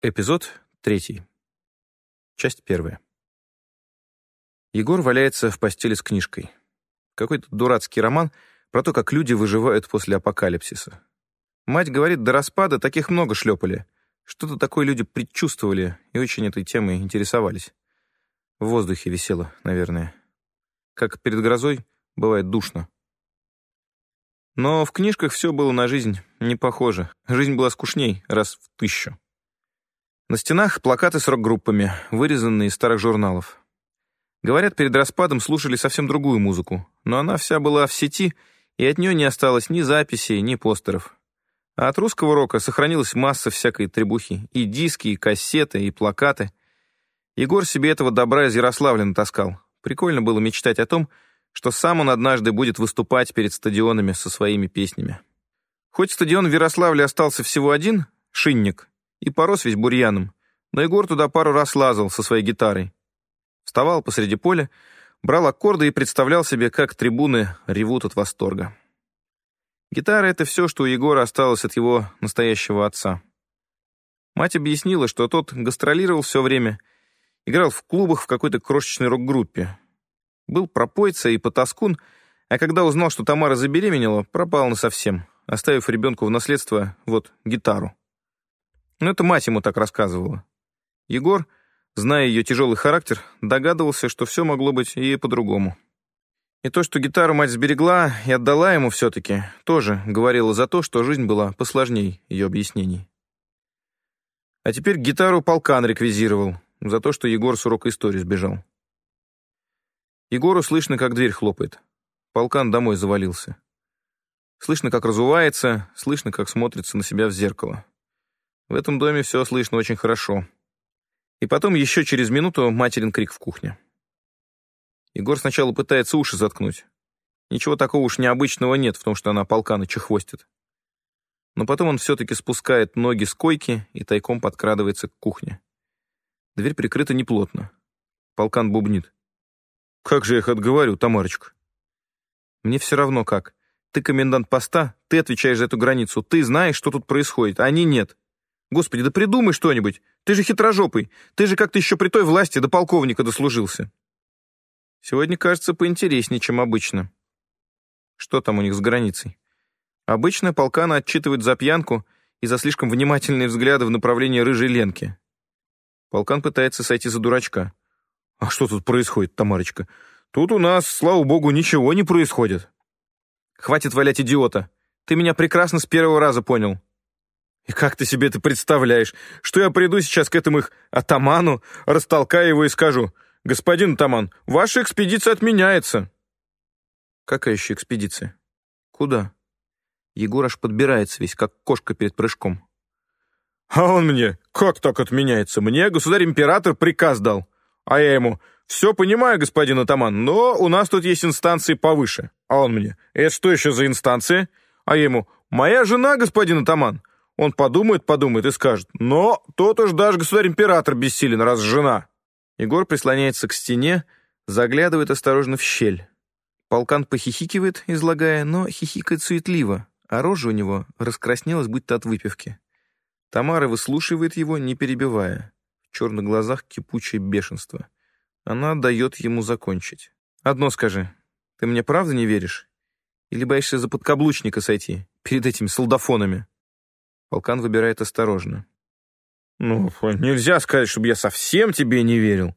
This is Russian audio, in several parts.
Эпизод 3. Часть 1. Егор валяется в постели с книжкой. Какой-то дурацкий роман про то, как люди выживают после апокалипсиса. Мать говорит, до распада таких много шлепали. Что-то такое люди предчувствовали и очень этой темой интересовались. В воздухе висело, наверное. Как перед грозой бывает душно. Но в книжках все было на жизнь не похоже. Жизнь была скучней раз в 1000. На стенах плакаты с рок-группами, вырезанные из старых журналов. Говорят, перед распадом слушали совсем другую музыку, но она вся была в сети, и от нее не осталось ни записей, ни постеров. А от русского рока сохранилась масса всякой требухи, и диски, и кассеты, и плакаты. Егор себе этого добра из Ярославля натаскал. Прикольно было мечтать о том, что сам он однажды будет выступать перед стадионами со своими песнями. Хоть стадион в Ярославле остался всего один, Шинник, и порос весь бурьяном, но Егор туда пару раз лазал со своей гитарой. Вставал посреди поля, брал аккорды и представлял себе, как трибуны ревут от восторга. Гитара — это все, что у Егора осталось от его настоящего отца. Мать объяснила, что тот гастролировал все время, играл в клубах в какой-то крошечной рок-группе. Был пропойца и потаскун, а когда узнал, что Тамара забеременела, пропал насовсем, оставив ребенку в наследство гитару. Но это мать ему так рассказывала. Егор, зная ее тяжелый характер, догадывался, что все могло быть и по-другому. И то, что гитару мать сберегла и отдала ему все-таки, тоже говорило за то, что жизнь была посложней ее объяснений. А теперь гитару полкан реквизировал за то, что Егор с урока истории сбежал. Егору слышно, как дверь хлопает. Полкан домой завалился. Слышно, как разувается, слышно, как смотрится на себя в зеркало. В этом доме все слышно очень хорошо. И потом еще через минуту материн крик в кухне. Егор сначала пытается уши заткнуть. Ничего такого уж необычного нет в том, что она полкана чехвостит. Но потом он все-таки спускает ноги с койки и тайком подкрадывается к кухне. Дверь прикрыта неплотно. Полкан бубнит. «Как же я их отговорю, Тамарочка?» «Мне все равно как. Ты комендант поста, ты отвечаешь за эту границу, ты знаешь, что тут происходит, а они нет. Господи, да придумай что-нибудь. Ты же хитрожопый. Ты же как-то еще при той власти до полковника дослужился». Сегодня, кажется, поинтереснее, чем обычно. Что там у них с границей? Обычно полкана отчитывают за пьянку и за слишком внимательные взгляды в направлении рыжей Ленки. Полкан пытается сойти за дурачка. «А что тут происходит, Тамарочка? Тут у нас, слава богу, ничего не происходит». «Хватит валять идиота. Ты меня прекрасно с первого раза понял». «И как ты себе это представляешь? Что я приду сейчас к этому их атаману, растолкаю его и скажу: господин атаман, ваша экспедиция отменяется». «Какая еще экспедиция? Куда?» Егор аж подбирается весь, как кошка перед прыжком. «А он мне: как так отменяется? Мне государь-император приказ дал. А я ему: все понимаю, господин атаман, но у нас тут есть инстанции повыше». А он мне: это что еще за инстанция? А я ему: моя жена, господин атаман. Он подумает и скажет: но тот уж даже государь-император бессилен, раз жена. Егор прислоняется к стене, заглядывает осторожно в щель. Полкан похихикивает, излагая, но хихикает суетливо, а рожа у него раскраснелась, будто от выпивки. Тамара выслушивает его, не перебивая. В черных глазах кипучее бешенство. Она дает ему закончить. «Одно скажи, ты мне правда не веришь? Или боишься за подкаблучника сойти перед этими солдафонами?» Полкан выбирает осторожно. «Ну, нельзя сказать, чтобы я совсем тебе не верил».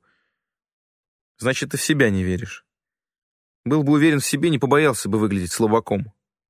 «Значит, ты в себя не веришь. Был бы уверен в себе, не побоялся бы выглядеть слабаком».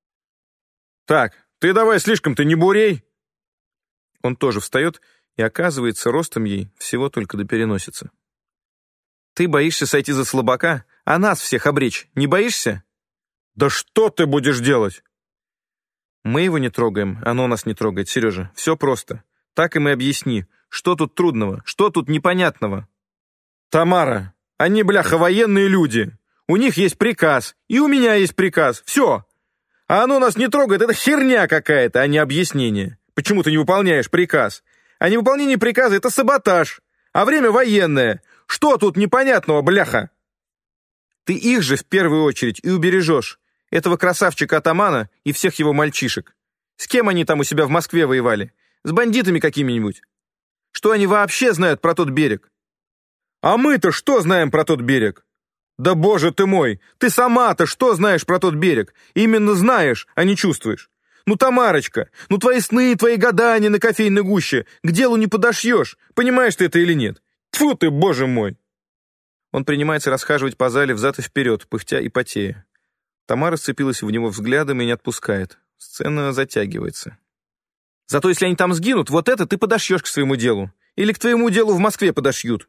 «Так, ты давай слишком-то не бурей». Он тоже встает и оказывается ростом ей всего только до переносицы. «Ты боишься сойти за слабака, а нас всех обречь. Не боишься?» «Да что ты будешь делать?» «Мы его не трогаем, оно нас не трогает, Сережа. Все просто. Так им и объясни. Что тут трудного? Что тут непонятного?» «Тамара, они, бляха, военные люди. У них есть приказ, и у меня есть приказ. Все. А оно нас не трогает. Это херня какая-то, а не объяснение. Почему ты не выполняешь приказ? А невыполнение приказа — это саботаж. А время военное. Что тут непонятного, бляха?» «Ты их же в первую очередь и убережешь. Этого красавчика-атамана и всех его мальчишек. С кем они там у себя в Москве воевали? С бандитами какими-нибудь? Что они вообще знают про тот берег? А мы-то что знаем про тот берег? Да боже ты мой, ты сама-то что знаешь про тот берег? Именно знаешь, а не чувствуешь. Ну, Тамарочка, ну твои сны, твои гадания на кофейной гуще, к делу не подошьешь, понимаешь ты это или нет? Тьфу ты, боже мой! Он принимается расхаживать по зале взад и вперед, пыхтя и потея. Тамара сцепилась в него взглядом и не отпускает. Сцена затягивается. Зато если они там сгинут, вот это ты подошьешь к своему делу. Или к твоему делу в Москве подошьют.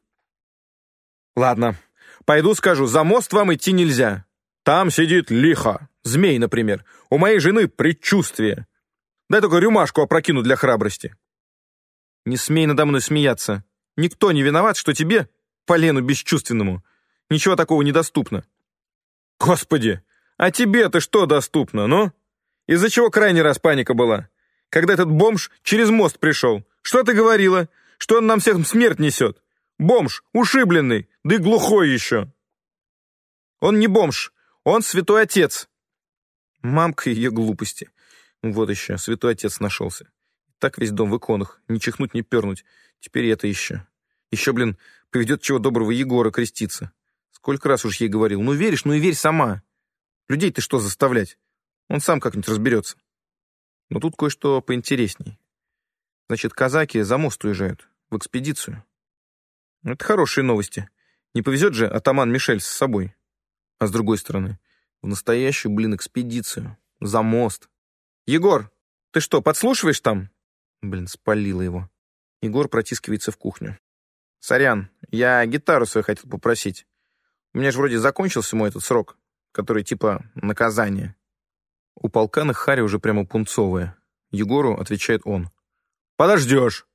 Ладно, пойду скажу, за мост вам идти нельзя. Там сидит лихо, змей, например. У моей жены предчувствие. Дай только рюмашку опрокину для храбрости. Не смей надо мной смеяться. Никто не виноват, что тебе, полену бесчувственному, ничего такого недоступно. Господи, а тебе-то что доступно, ну? Из-за чего крайний раз паника была? Когда этот бомж через мост пришел. Что ты говорила? Что он нам всех смерть несет? Бомж, ушибленный, да и глухой еще. Он не бомж, он святой отец. Мамка ее глупости. Вот еще, святой отец нашелся. Так весь дом в иконах, ни чихнуть, ни пернуть. Теперь это еще. Еще, блин, поведет чего доброго Егора креститься. Сколько раз уж ей говорил, ну веришь, ну и верь сама. Людей ты что заставлять? Он сам как-нибудь разберется. Но тут кое-что поинтересней. Значит, казаки за мост уезжают, в экспедицию. Это хорошие новости. Не повезет же атаман Мишель с собой. А с другой стороны, в настоящую, блин, экспедицию. За мост. Егор, ты что, подслушиваешь там? Блин, спалило его. Егор протискивается в кухню. Сорян, я гитару свою хотел попросить. У меня же вроде закончился мой этот срок, который типа наказание. У полкана Харя уже прямо пунцовая. Егору отвечает он. Подождешь.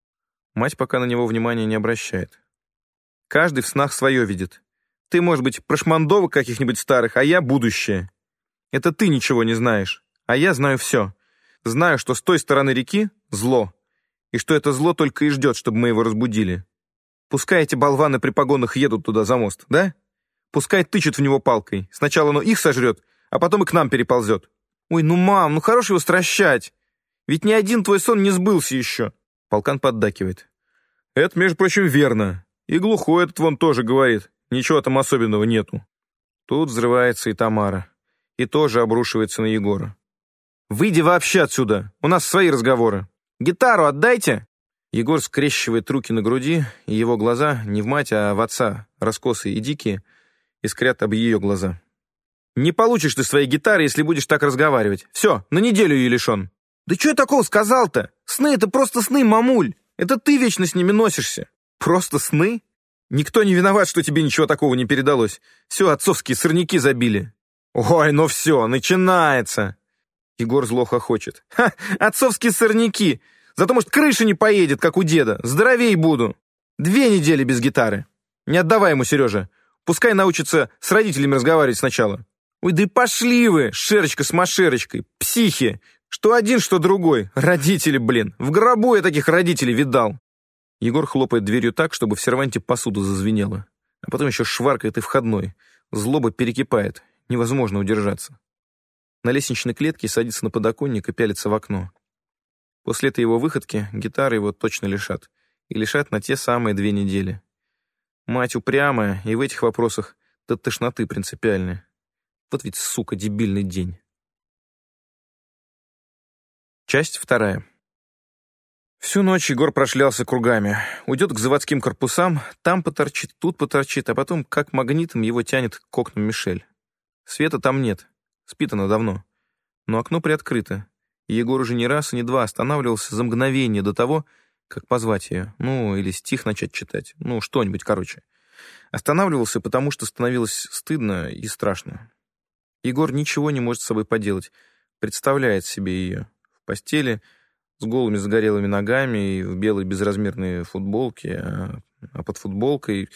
Мать пока на него внимания не обращает. Каждый в снах свое видит. Ты, может быть, прошмандовок каких-нибудь старых, а я будущее. Это ты ничего не знаешь, а я знаю все. Знаю, что с той стороны реки зло, и что это зло только и ждет, чтобы мы его разбудили. Пускай эти болваны при погонах едут туда за мост, да? Пускай тычут в него палкой. Сначала оно их сожрет, а потом и к нам переползет. Ой, ну, мам, ну хорош его стращать. Ведь ни один твой сон не сбылся еще. Полкан поддакивает. Это, между прочим, верно. И глухой этот вон тоже говорит. Ничего там особенного нету. Тут взрывается и Тамара. И тоже обрушивается на Егора. Выйди вообще отсюда. У нас свои разговоры. Гитару отдайте. Егор скрещивает руки на груди, и его глаза, не в мать, а в отца, раскосые и дикие, искрят об ее глаза. Не получишь ты своей гитары, если будешь так разговаривать. Все, на неделю ее лишен. Да что я такого сказал-то? Сны — это просто сны, мамуль. Это ты вечно с ними носишься. Просто сны? Никто не виноват, что тебе ничего такого не передалось. Все, отцовские сорняки забили. Ой, ну все, начинается. Егор зло хохочет. Ха, отцовские сорняки. Зато, может, крыша не поедет, как у деда. Здоровей буду. 2 недели без гитары. Не отдавай ему, Сережа. Пускай научится с родителями разговаривать сначала. Ой, да и пошли вы, Шерочка с Машерочкой, психи. Что один, что другой. Родители, блин. В гробу я таких родителей видал. Егор хлопает дверью так, чтобы в серванте посуда зазвенела. А потом еще шваркает и входной. Злоба перекипает. Невозможно удержаться. На лестничной клетке садится на подоконник и пялится в окно. После этой его выходки гитары его точно лишат. И лишат на те самые 2 недели. Мать упрямая, и в этих вопросах до тошноты принципиальная. Вот ведь, сука, дебильный день. Часть 2. Всю ночь Егор прошлялся кругами. Уйдет к заводским корпусам, там поторчит, тут поторчит, а потом, как магнитом, его тянет к окнам Мишель. Света там нет, спит она давно. Но окно приоткрыто, и Егор уже не раз и не два останавливался за мгновение до того, как позвать ее, ну, или стих начать читать, ну, что-нибудь, короче. Останавливался, потому что становилось стыдно и страшно. Егор ничего не может с собой поделать, представляет себе ее в постели, с голыми загорелыми ногами и в белой безразмерной футболке, а под футболкой...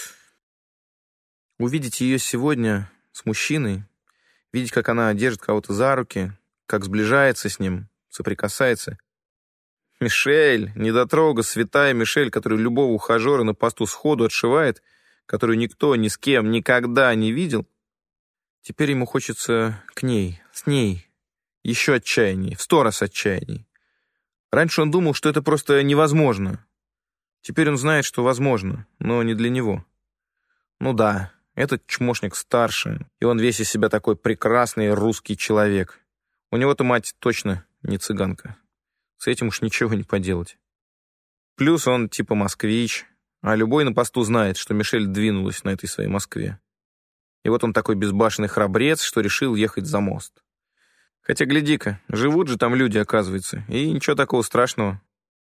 Увидеть ее сегодня с мужчиной, видеть, как она держит кого-то за руки, как сближается с ним, соприкасается. Мишель, недотрога, святая Мишель, которую любого ухажера на посту сходу отшивает, которую никто ни с кем никогда не видел. Теперь ему хочется к ней, с ней, еще отчаянней, в 100 раз отчаянней. Раньше он думал, что это просто невозможно. Теперь он знает, что возможно, но не для него. Ну да, этот чмошник старше, и он весь из себя такой прекрасный русский человек. У него-то мать точно не цыганка. С этим уж ничего не поделать. Плюс он типа москвич, а любой на посту знает, что Мишель двинулась на этой своей Москве. И вот он такой безбашенный храбрец, что решил ехать за мост. Хотя, гляди-ка, живут же там люди, оказывается, и ничего такого страшного.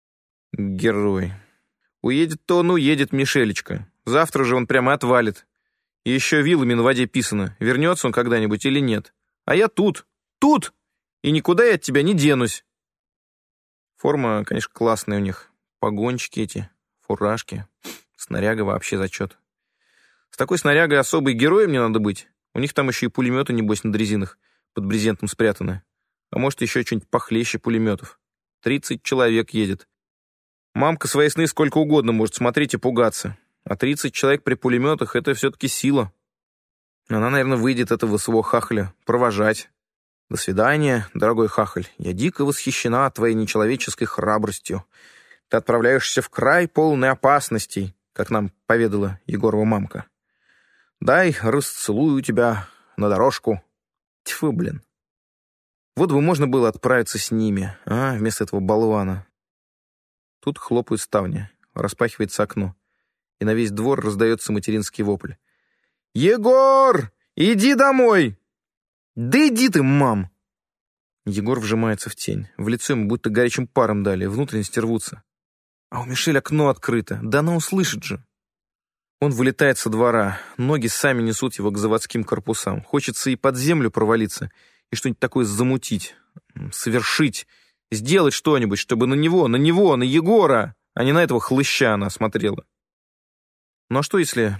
Герой. Уедет-то он уедет, Мишелечка. Завтра же он прямо отвалит. И еще вилами на воде писано, вернется он когда-нибудь или нет. А я тут, и никуда я от тебя не денусь. Форма, конечно, классная у них. Погончики эти, фуражки. Снаряга вообще зачет. С такой снарягой особый герой мне надо быть. У них там еще и пулеметы, небось, на дрезинах под брезентом спрятаны. А может, еще что-нибудь похлеще пулеметов. 30 человек едет. Мамка свои сны сколько угодно может смотреть и пугаться. А 30 человек при пулеметах — это все-таки сила. Она, наверное, выйдет этого своего хахаля провожать. До свидания, дорогой хахаль. Я дико восхищена твоей нечеловеческой храбростью. Ты отправляешься в край полный опасностей, как нам поведала Егорова мамка. Дай расцелую тебя на дорожку. Тьфу, блин. Вот бы можно было отправиться с ними, вместо этого болвана. Тут хлопают ставни, распахивается окно, и на весь двор раздается материнский вопль. «Егор, иди домой!» «Да иди ты, мам!» Егор вжимается в тень. В лицо ему будто горячим паром дали, внутренности рвутся. А у Мишель окно открыто, да она услышит же. Он вылетает со двора, ноги сами несут его к заводским корпусам. Хочется и под землю провалиться, и что-нибудь такое замутить, совершить, сделать что-нибудь, чтобы на него, на Егора, а не на этого хлыща она смотрела. Ну а что если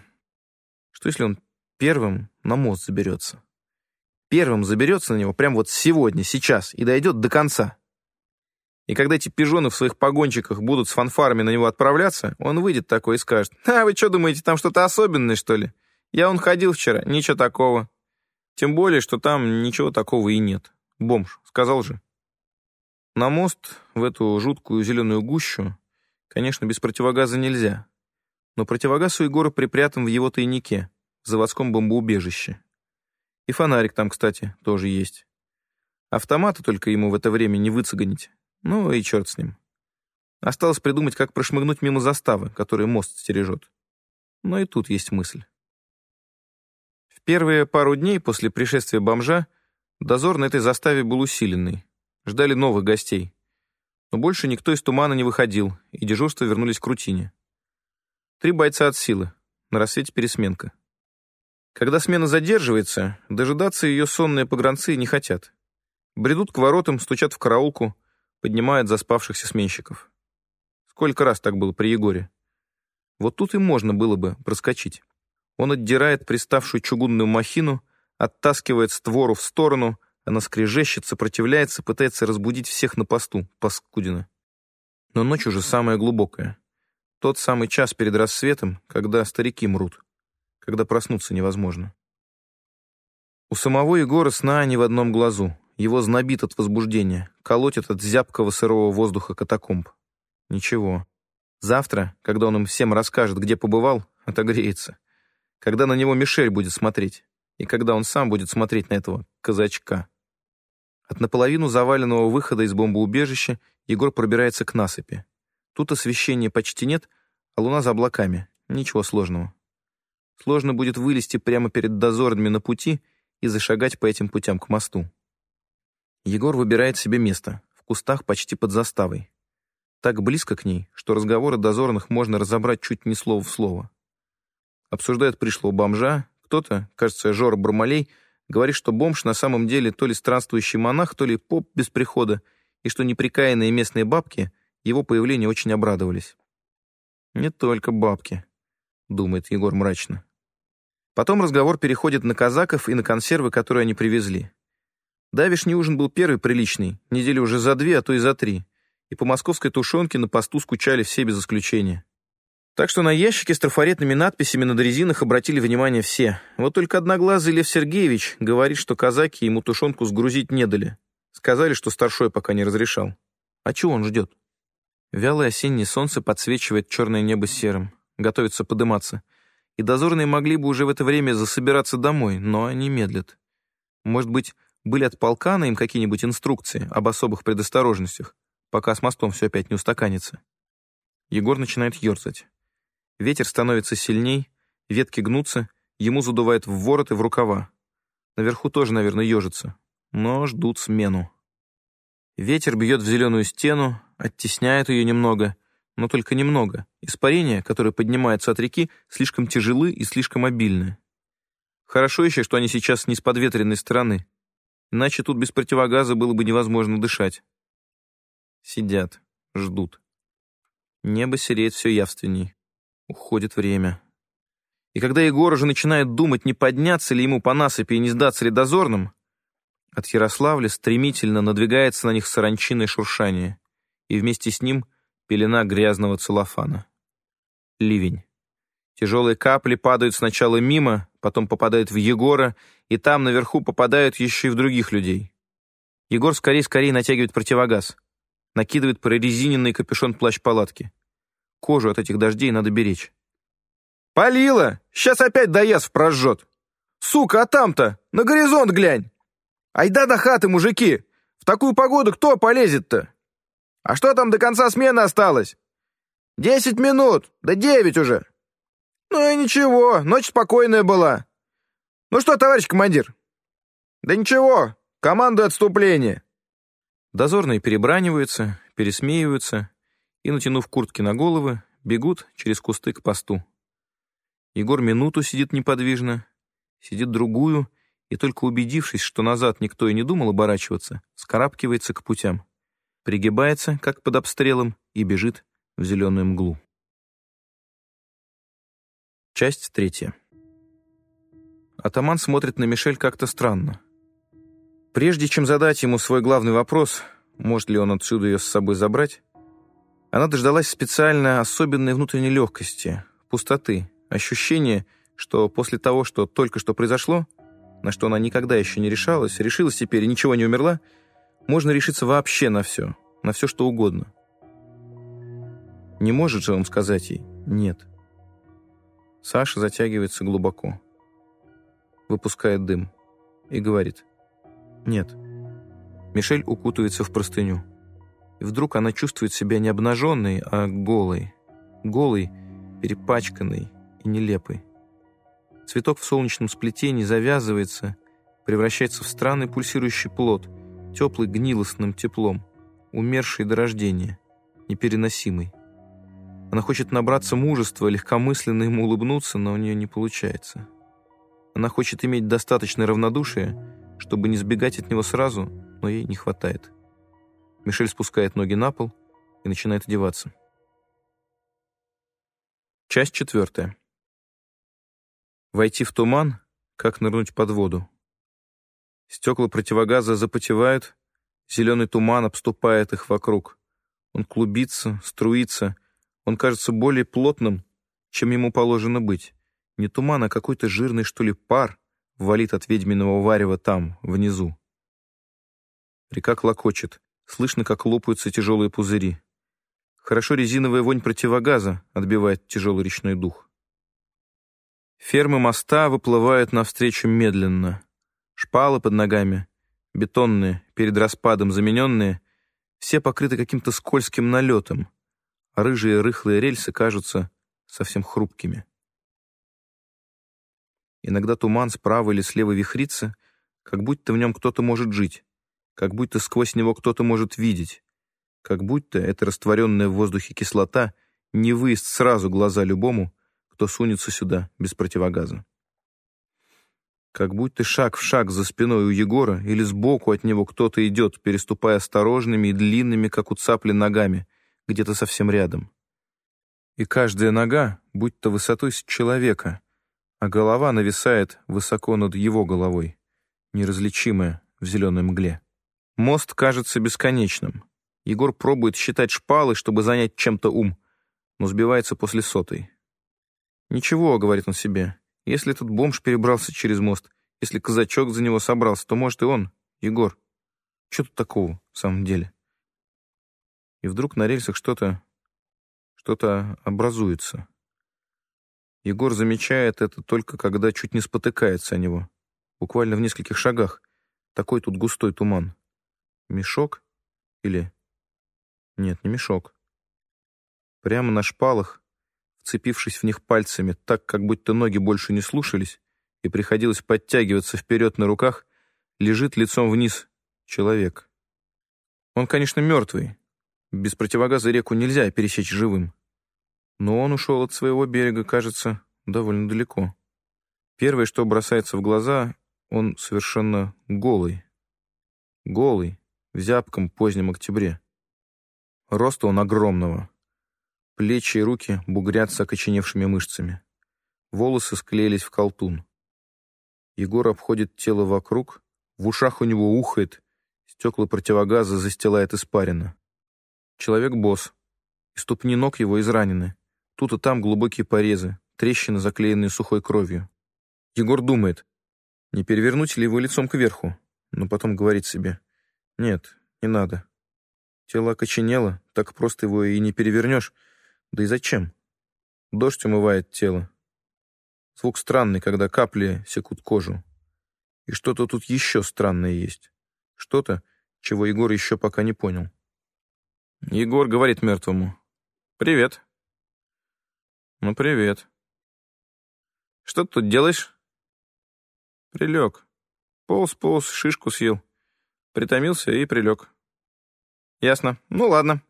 он первым на мост заберется? Первым заберется на него прямо вот сегодня, сейчас, и дойдет до конца. И когда эти пижоны в своих погончиках будут с фанфарами на него отправляться, он выйдет такой и скажет: «А вы что думаете, там что-то особенное, что ли? Я ходил вчера, ничего такого». Тем более, что там ничего такого и нет. Бомж, сказал же. На мост, в эту жуткую зеленую гущу, конечно, без противогаза нельзя. Но противогаз у Егора припрятан в его тайнике, в заводском бомбоубежище. И фонарик там, кстати, тоже есть. Автомата только ему в это время не выцеганить. Ну и черт с ним. Осталось придумать, как прошмыгнуть мимо заставы, которая мост стережет. Но и тут есть мысль. В первые пару дней после пришествия бомжа дозор на этой заставе был усиленный. Ждали новых гостей. Но больше никто из тумана не выходил, и дежурства вернулись к рутине. 3 бойца от силы. На рассвете пересменка. Когда смена задерживается, дожидаться ее сонные погранцы не хотят. Бредут к воротам, стучат в караулку, поднимают заспавшихся сменщиков. Сколько раз так было при Егоре? Вот тут и можно было бы проскочить. Он отдирает приставшую чугунную махину, оттаскивает створу в сторону, она скрежещет, сопротивляется, пытается разбудить всех на посту, паскудина. Но ночь уже самая глубокая. Тот самый час перед рассветом, когда старики мрут, когда проснуться невозможно. У самого Егора сна ни в одном глазу. Его знобит от возбуждения, колотит от зябкого сырого воздуха катакомб. Ничего. Завтра, когда он им всем расскажет, где побывал, отогреется. Когда на него Мишель будет смотреть. И когда он сам будет смотреть на этого казачка. От наполовину заваленного выхода из бомбоубежища Егор пробирается к насыпи. Тут освещения почти нет, а луна за облаками. Ничего сложного. Сложно будет вылезти прямо перед дозорными на пути и зашагать по этим путям к мосту. Егор выбирает себе место, в кустах почти под заставой. Так близко к ней, что разговоры дозорных можно разобрать чуть не слово в слово. Обсуждают пришлого бомжа, кто-то, кажется, Жора Бармалей, говорит, что бомж на самом деле то ли странствующий монах, то ли поп без прихода, и что неприкаянные местные бабки его появлению очень обрадовались. «Не только бабки», — думает Егор мрачно. Потом разговор переходит на казаков и на консервы, которые они привезли. Давишний ужин был первый приличный, недели уже за 2, а то и за 3, и по московской тушенке на посту скучали все без исключения. Так что на ящики с трафаретными надписями на дрезинах обратили внимание все. Вот только одноглазый Лев Сергеевич говорит, что казаки ему тушенку сгрузить не дали. Сказали, что старшой пока не разрешал. А чего он ждет? Вялое осеннее солнце подсвечивает черное небо серым, готовится подыматься. И дозорные могли бы уже в это время засобираться домой, но они медлят. Может быть, были от полкана им какие-нибудь инструкции об особых предосторожностях, пока с мостом все опять не устаканится. Егор начинает ерзать. Ветер становится сильней, ветки гнутся, ему задувает в ворот и в рукава. Наверху тоже, наверное, ежится, но ждут смену. Ветер бьет в зеленую стену, оттесняет ее немного, но только немного. Испарения, которые поднимаются от реки, слишком тяжелы и слишком обильны. Хорошо еще, что они сейчас не с подветренной стороны, иначе тут без противогаза было бы невозможно дышать. Сидят, ждут. Небо сереет все явственней. Уходит время. И когда Егор уже начинает думать, не подняться ли ему по насыпи и не сдаться ли дозорным, от Ярославля стремительно надвигается на них саранчиное шуршание, и вместе с ним пелена грязного целлофана. Ливень. Тяжелые капли падают сначала мимо, потом попадают в Егора, и там наверху попадают еще и в других людей. Егор скорее натягивает противогаз, накидывает прорезиненный капюшон плащ-палатки. Кожу от этих дождей надо беречь. «Палило! Сейчас опять доезд прожжет! Сука, а там-то, на горизонт глянь! Айда до хаты, мужики! В такую погоду кто полезет-то? А что там до конца смены осталось? 10 минут, да 9 уже! Ну и ничего, ночь спокойная была. Ну что, товарищ командир?» «Да ничего, командую отступление». Дозорные перебраниваются, пересмеиваются и, натянув куртки на головы, бегут через кусты к посту. Егор минуту сидит неподвижно, сидит другую, и только убедившись, что назад никто и не думал оборачиваться, скарабкивается к путям, пригибается, как под обстрелом, и бежит в зеленую мглу. Часть 3. Атаман смотрит на Мишель как-то странно. Прежде чем задать ему свой главный вопрос, может ли он отсюда ее с собой забрать, она дождалась специально особенной внутренней легкости, пустоты, ощущения, что после того, что только что произошло, на что она никогда еще не решалась теперь и ничего не умерла, можно решиться вообще на все что угодно. Не может же он сказать ей «нет». Саша затягивается глубоко, выпускает дым и говорит «нет». Мишель укутывается в простыню. И вдруг она чувствует себя не обнаженной, а голой. Голой, перепачканной и нелепой. Цветок в солнечном сплетении завязывается, превращается в странный пульсирующий плод, теплый гнилостным теплом, умерший до рождения, непереносимый. Она хочет набраться мужества, легкомысленно ему улыбнуться, но у нее не получается. Она хочет иметь достаточное равнодушие, чтобы не сбегать от него сразу, но ей не хватает. Мишель спускает ноги на пол и начинает одеваться. Часть 4. Войти в туман, как нырнуть под воду. Стекла противогаза запотевают, зеленый туман обступает их вокруг. Он клубится, струится, он кажется более плотным, чем ему положено быть. Не туман, а какой-то жирный, что ли, пар валит от ведьминого варева там, внизу. Река клокочет, слышно, как лопаются тяжелые пузыри. Хорошо резиновая вонь противогаза отбивает тяжелый речной дух. Фермы моста выплывают навстречу медленно. Шпалы под ногами, бетонные, перед распадом замененные, все покрыты каким-то скользким налетом, а рыжие рыхлые рельсы кажутся совсем хрупкими. Иногда туман справа или слева вихрится, как будто в нем кто-то может жить, как будто сквозь него кто-то может видеть, как будто эта растворенная в воздухе кислота не выест сразу глаза любому, кто сунется сюда без противогаза. Как будто шаг в шаг за спиной у Егора или сбоку от него кто-то идет, переступая осторожными и длинными, как у цапли, ногами, где-то совсем рядом. И каждая нога будто высотой с человека, а голова нависает высоко над его головой, неразличимая в зеленой мгле. Мост кажется бесконечным. Егор пробует считать шпалы, чтобы занять чем-то ум, но сбивается после 100-й. «Ничего», — говорит он себе, — «если этот бомж перебрался через мост, если казачок за него собрался, то, может, и он, Егор. Что тут такого в самом деле?» И вдруг на рельсах что-то образуется. Егор замечает это только когда чуть не спотыкается о него. Буквально в нескольких шагах. Такой тут густой туман. Мешок? Или... Нет, не мешок. Прямо на шпалах, вцепившись в них пальцами, так, как будто ноги больше не слушались, и приходилось подтягиваться вперед на руках, лежит лицом вниз человек. Он, конечно, мертвый. Без противогаза реку нельзя пересечь живым. Но он ушел от своего берега, кажется, довольно далеко. Первое, что бросается в глаза, он совершенно голый. Голый, в зябком позднем октябре. Роста он огромного. Плечи и руки бугрятся окоченевшими мышцами. Волосы склеились в колтун. Егор обходит тело вокруг, в ушах у него ухает, стекла противогаза застилает испарина. Человек босс, и ступни ног его изранены. Тут и там глубокие порезы, трещины, заклеенные сухой кровью. Егор думает, не перевернуть ли его лицом кверху, но потом говорит себе, нет, не надо. Тело окоченело, так просто его и не перевернешь. Да и зачем? Дождь умывает тело. Звук странный, когда капли секут кожу. И что-то тут еще странное есть. Что-то, чего Егор еще пока не понял. Егор говорит мертвому. «Привет». «Ну, привет». «Что ты тут делаешь?» «Прилег. Полз, шишку съел. Притомился и прилег». «Ясно. Ну, ладно».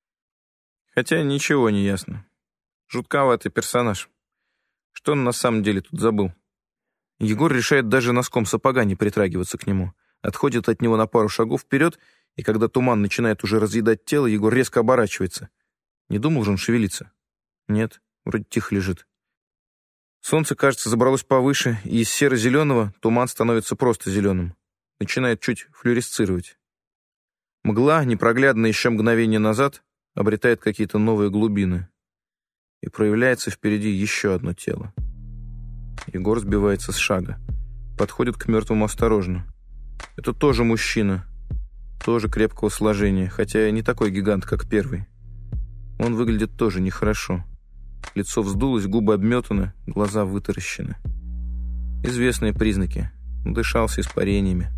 Хотя ничего не ясно. Жутковатый персонаж. Что он на самом деле тут забыл? Егор решает даже носком сапога не притрагиваться к нему. Отходит от него на пару шагов вперед, и когда туман начинает уже разъедать тело, Егор резко оборачивается. Не думал же он шевелиться? Нет, вроде тихо лежит. Солнце, кажется, забралось повыше, и из серо-зеленого туман становится просто зеленым. Начинает чуть флюоресцировать. Мгла, непроглядная еще мгновение назад, обретает какие-то новые глубины. И проявляется впереди еще одно тело. Егор сбивается с шага. Подходит к мертвому осторожно. Это тоже мужчина. Тоже крепкого сложения, хотя и не такой гигант, как первый. Он выглядит тоже нехорошо. Лицо вздулось, губы обметаны, глаза вытаращены. Известные признаки. Дышался испарениями.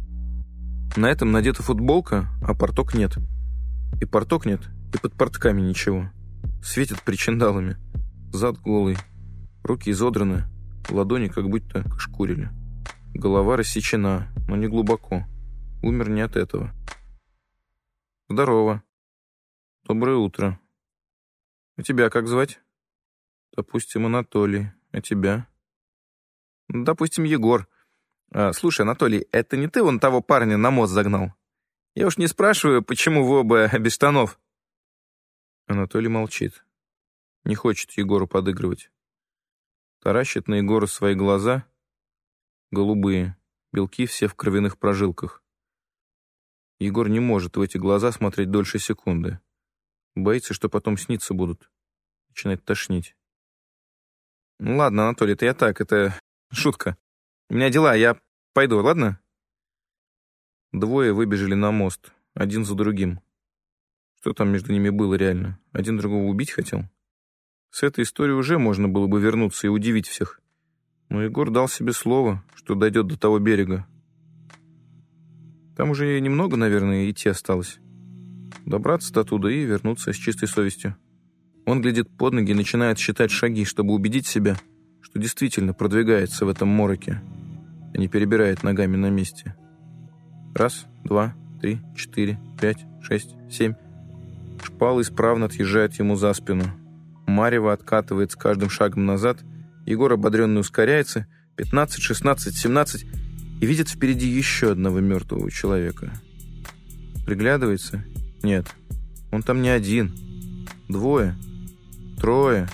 На этом надета футболка, а порток нет. И порток нет, и под портками ничего. Светит причиндалами. Зад голый. Руки изодраны. Ладони как будто шкурили. Голова рассечена, но не глубоко. Умер не от этого. Здорово. Доброе утро. А тебя как звать? Допустим, Анатолий. А тебя? Допустим, Егор. Слушай, Анатолий, это не ты вон того парня на мост загнал? Я уж не спрашиваю, почему вы оба без штанов. Анатолий молчит. Не хочет Егору подыгрывать. Таращит на Егора свои глаза. Голубые. Белки все в кровяных прожилках. Егор не может в эти глаза смотреть дольше секунды. Боится, что потом снится будут. Начинает тошнить. Ну ладно, Анатолий, это я так, это шутка. У меня дела, я пойду, ладно? Двое выбежали на мост, один за другим. Что там между ними было реально? Один другого убить хотел? С этой историей уже можно было бы вернуться и удивить всех. Но Егор дал себе слово, что дойдет до того берега. Там уже немного, наверное, идти осталось. Добраться до туда и вернуться с чистой совестью. Он глядит под ноги и начинает считать шаги, чтобы убедить себя, что действительно продвигается в этом мороке, а не перебирает ногами на месте. 1, 2, 3, 4, 5, 6, 7. Шпалы исправно отъезжают ему за спину. Марево откатывает с каждым шагом назад. Егор ободренно ускоряется. 15, 16, 17. И видит впереди еще одного мертвого человека. Приглядывается. Нет, он там не один. 2, 3,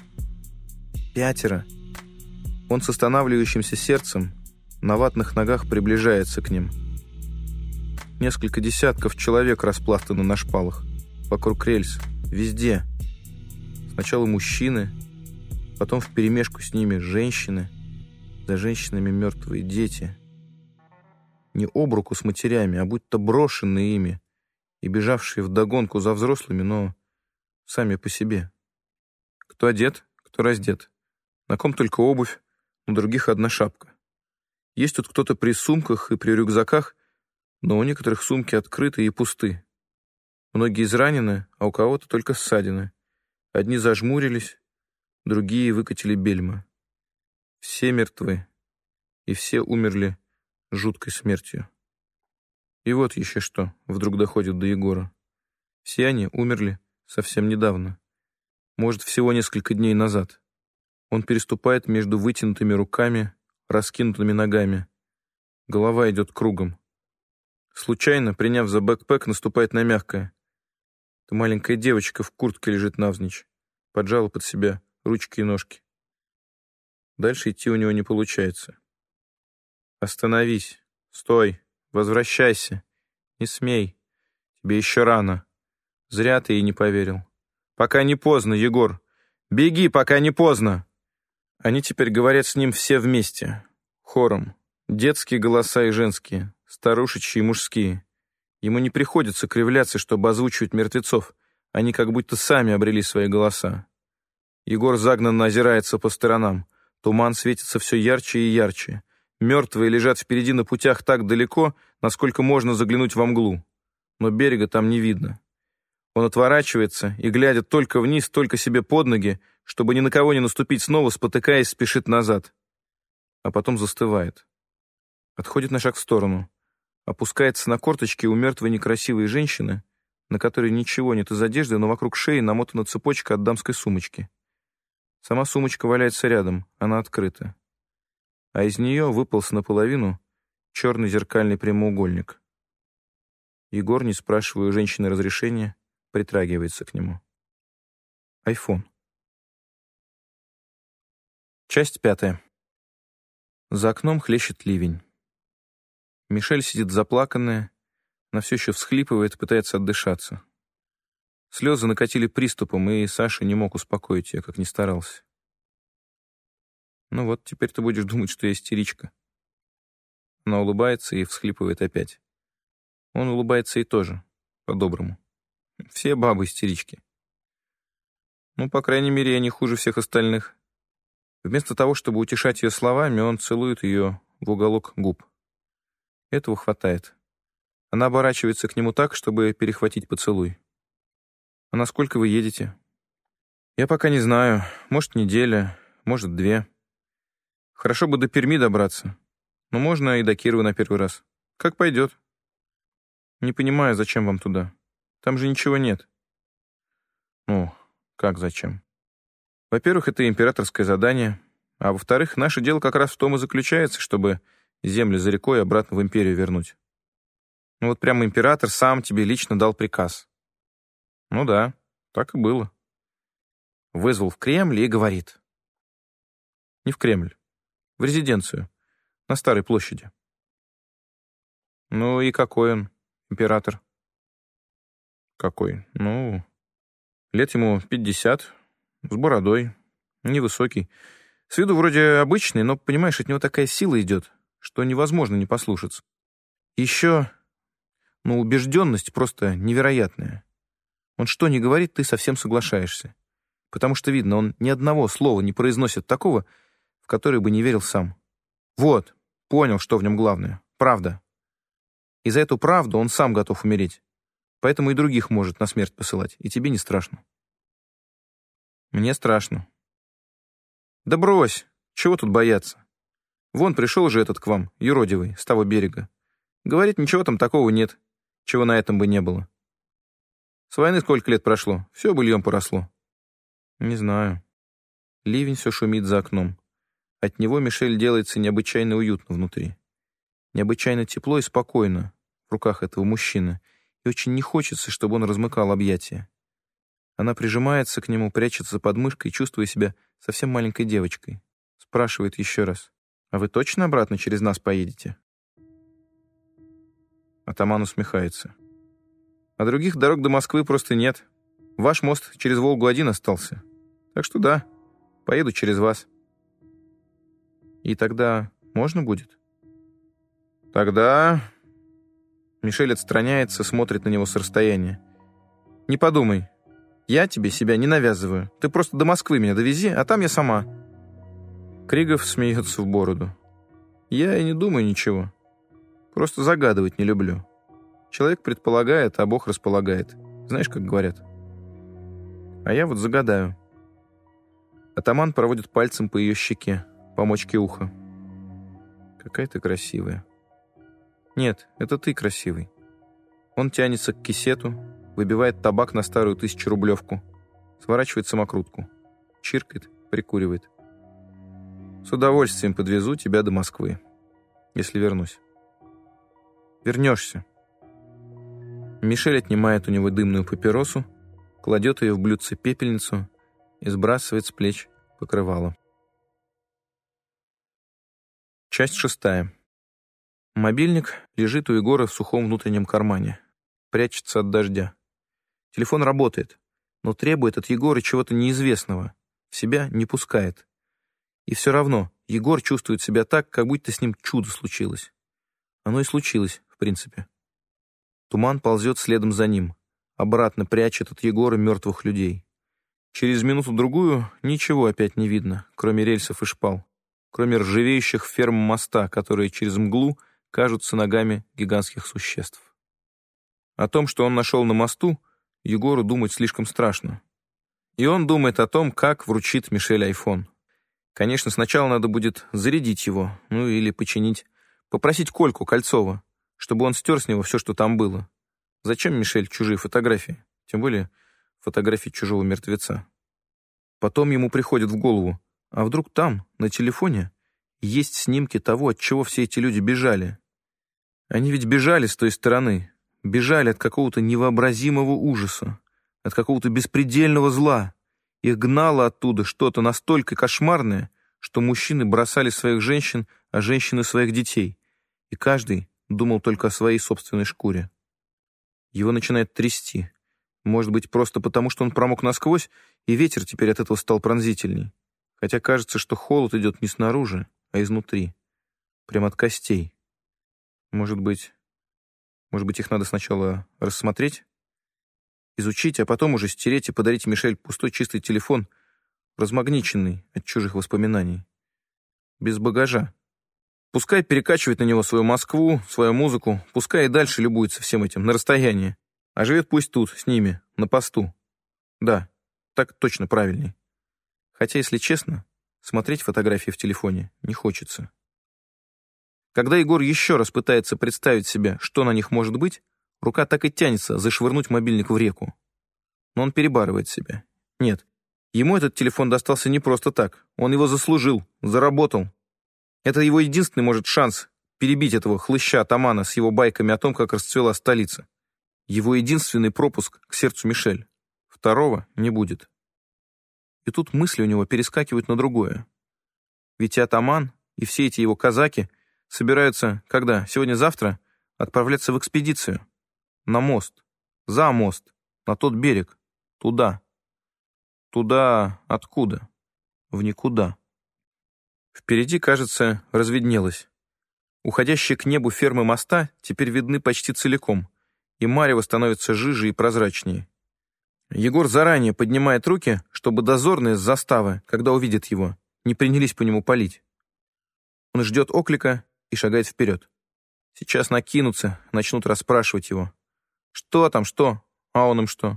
5. Он с останавливающимся сердцем на ватных ногах приближается к ним. Несколько десятков человек распластаны на шпалах. Вокруг рельс. Везде. Сначала мужчины, потом вперемешку с ними женщины. За женщинами мертвые дети. Не об руку с матерями, а будто брошенные ими. и бежавшие вдогонку за взрослыми, но сами по себе. Кто одет, кто раздет. На ком только обувь, у других одна шапка. Есть тут кто-то при сумках и при рюкзаках, но у некоторых сумки открыты и пусты. Многие изранены, а у кого-то только ссадины. Одни зажмурились, другие выкатили бельма. Все мертвы, и все умерли жуткой смертью. И вот еще что вдруг доходит до Егора. Все они умерли совсем недавно. Может, всего несколько дней назад. Он переступает между вытянутыми руками, раскинутыми ногами. Голова идет кругом. Случайно, приняв за бэкпэк, наступает на мягкое. Эта маленькая девочка в куртке лежит навзничь, поджала под себя ручки и ножки. Дальше идти у него не получается. «Остановись! Стой! Возвращайся! Не смей! Тебе еще рано! Зря ты ей не поверил! Пока не поздно, Егор! Беги, пока не поздно!» Они теперь говорят с ним все вместе, хором. Детские голоса и женские, старушечьи и мужские. Ему не приходится кривляться, чтобы озвучивать мертвецов. Они как будто сами обрели свои голоса. Егор загнанно озирается по сторонам. Туман светится все ярче и ярче. Мертвые лежат впереди на путях так далеко, насколько можно заглянуть во мглу. Но берега там не видно. Он отворачивается и, глядя только вниз, только себе под ноги, чтобы ни на кого не наступить снова, спотыкаясь, спешит назад. А потом застывает. Отходит на шаг в сторону. Опускается на корточки у мертвой некрасивой женщины, на которой ничего нет из одежды, но вокруг шеи намотана цепочка от дамской сумочки. Сама сумочка валяется рядом, она открыта. А из нее выполз наполовину черный зеркальный прямоугольник. Егор, не спрашивая у женщины разрешения, притрагивается к нему. Айфон. Часть 5. За окном хлещет ливень. Мишель сидит заплаканная, она все еще всхлипывает, пытается отдышаться. Слезы накатили приступом, и Саша не мог успокоить ее, как ни старался. «Ну вот, теперь ты будешь думать, что я истеричка». Она улыбается и всхлипывает опять. Он улыбается и тоже, по-доброму. Все бабы истерички. Ну, по крайней мере, я не хуже всех остальных. Вместо того, чтобы утешать ее словами, он целует ее в уголок губ. Этого хватает. Она оборачивается к нему так, чтобы перехватить поцелуй. «А насколько вы едете?» «Я пока не знаю. Может, неделя, может, 2. Хорошо бы до Перми добраться. Но можно и до Кирова на первый раз. Как пойдет?» «Не понимаю, зачем вам туда. Там же ничего нет». «Ну, как зачем?» «Во-первых, это императорское задание. А во-вторых, наше дело как раз в том и заключается, чтобы землю за рекой обратно в империю вернуть. Ну вот прямо император сам тебе лично дал приказ». «Ну да, так и было». Вызвал в Кремль и говорит. «Не в Кремль, в резиденцию, на Старой площади». «Ну и какой он, император?» «Какой? Ну, лет ему 50, с бородой, невысокий. С виду вроде обычный, но, понимаешь, от него такая сила идет, что невозможно не послушаться. Еще, убежденность просто невероятная. Он что ни говорит, ты совсем соглашаешься. Потому что, видно, он ни одного слова не произносит такого, в которое бы не верил сам. Вот, понял, что в нем главное. Правда. И за эту правду он сам готов умереть. Поэтому и других может на смерть посылать, и тебе не страшно». «Мне страшно». «Да брось, чего тут бояться? Вон пришел же этот к вам, юродивый, с того берега. Говорит, ничего там такого нет, чего на этом бы не было. С войны сколько лет прошло, все быльем поросло». «Не знаю». Ливень все шумит за окном. От него Мишель делается необычайно уютно внутри. Необычайно тепло и спокойно в руках этого мужчины, и очень не хочется, чтобы он размыкал объятия. Она прижимается к нему, прячется под мышкой, чувствуя себя совсем маленькой девочкой. Спрашивает еще раз: «А вы точно обратно через нас поедете?» Атаман усмехается. «А других дорог до Москвы просто нет. Ваш мост через Волгу один остался. Так что да, поеду через вас». «И тогда можно будет?» «Тогда Мишель отстраняется, смотрит на него с расстояния. «Не подумай. Я тебе себя не навязываю. Ты просто до Москвы меня довези, а там я сама». Кригов смеется в бороду. «Я и не думаю ничего. Просто загадывать не люблю. Человек предполагает, а Бог располагает. Знаешь, как говорят. А я вот загадаю». Атаман проводит пальцем по ее щеке, по мочке уха. «Какая ты красивая». «Нет, это ты красивый». Он тянется к кисету, выбивает табак на старую 1000-рублевку, сворачивает самокрутку, чиркает, прикуривает. «С удовольствием подвезу тебя до Москвы, если вернусь». «Вернешься». Мишель отнимает у него дымную папиросу, кладет ее в блюдце-пепельницу и сбрасывает с плеч покрывало. Часть 6. Мобильник лежит у Егора в сухом внутреннем кармане. Прячется от дождя. Телефон работает, но требует от Егора чего-то неизвестного. В себя не пускает. И все равно Егор чувствует себя так, как будто с ним чудо случилось. Оно и случилось, в принципе. Туман ползет следом за ним. Обратно прячет от Егора мертвых людей. Через минуту-другую ничего опять не видно, кроме рельсов и шпал. Кроме ржавеющих ферм моста, которые через мглу кажутся ногами гигантских существ. О том, что он нашел на мосту, Егору думать слишком страшно. И он думает о том, как вручит Мишель айфон. Конечно, сначала надо будет зарядить его, ну или починить, попросить Кольку Кольцова, чтобы он стер с него все, что там было. Зачем Мишель чужие фотографии? Тем более фотографии чужого мертвеца. Потом ему приходит в голову, а вдруг там, на телефоне, есть снимки того, от чего все эти люди бежали. Они ведь бежали с той стороны, бежали от какого-то невообразимого ужаса, от какого-то беспредельного зла. Их гнало оттуда что-то настолько кошмарное, что мужчины бросали своих женщин, а женщины своих детей, и каждый думал только о своей собственной шкуре. Его начинает трясти. Может быть, просто потому, что он промок насквозь, и ветер теперь от этого стал пронзительней. Хотя кажется, что холод идет не снаружи, а изнутри. Прямо от костей. Может быть, их надо сначала рассмотреть, изучить, а потом уже стереть и подарить Мишель пустой чистый телефон, размагниченный от чужих воспоминаний. Без багажа. Пускай перекачивает на него свою Москву, свою музыку, пускай и дальше любуется всем этим, на расстоянии. А живет пусть тут, с ними, на посту. Да, так точно правильней. Хотя, если честно, смотреть фотографии в телефоне не хочется. Когда Егор еще раз пытается представить себе, что на них может быть, рука так и тянется зашвырнуть мобильник в реку. Но он перебарывает себя. Нет, ему этот телефон достался не просто так. Он его заслужил, заработал. Это его единственный, может, шанс перебить этого хлыща-атамана с его байками о том, как расцвела столица. Его единственный пропуск к сердцу Мишель. Второго не будет. И тут мысли у него перескакивают на другое. Ведь и атаман, и все эти его казаки собираются, когда, сегодня-завтра, отправляться в экспедицию. На мост, за мост, на тот берег, туда. Туда откуда? В никуда. Впереди, кажется, разведнелось. Уходящие к небу фермы моста теперь видны почти целиком, и марево становится жиже и прозрачнее. Егор заранее поднимает руки, чтобы дозорные с заставы, когда увидят его, не принялись по нему палить. Он ждет оклика и шагает вперед. Сейчас накинутся, начнут расспрашивать его. Что там, что? А он им что?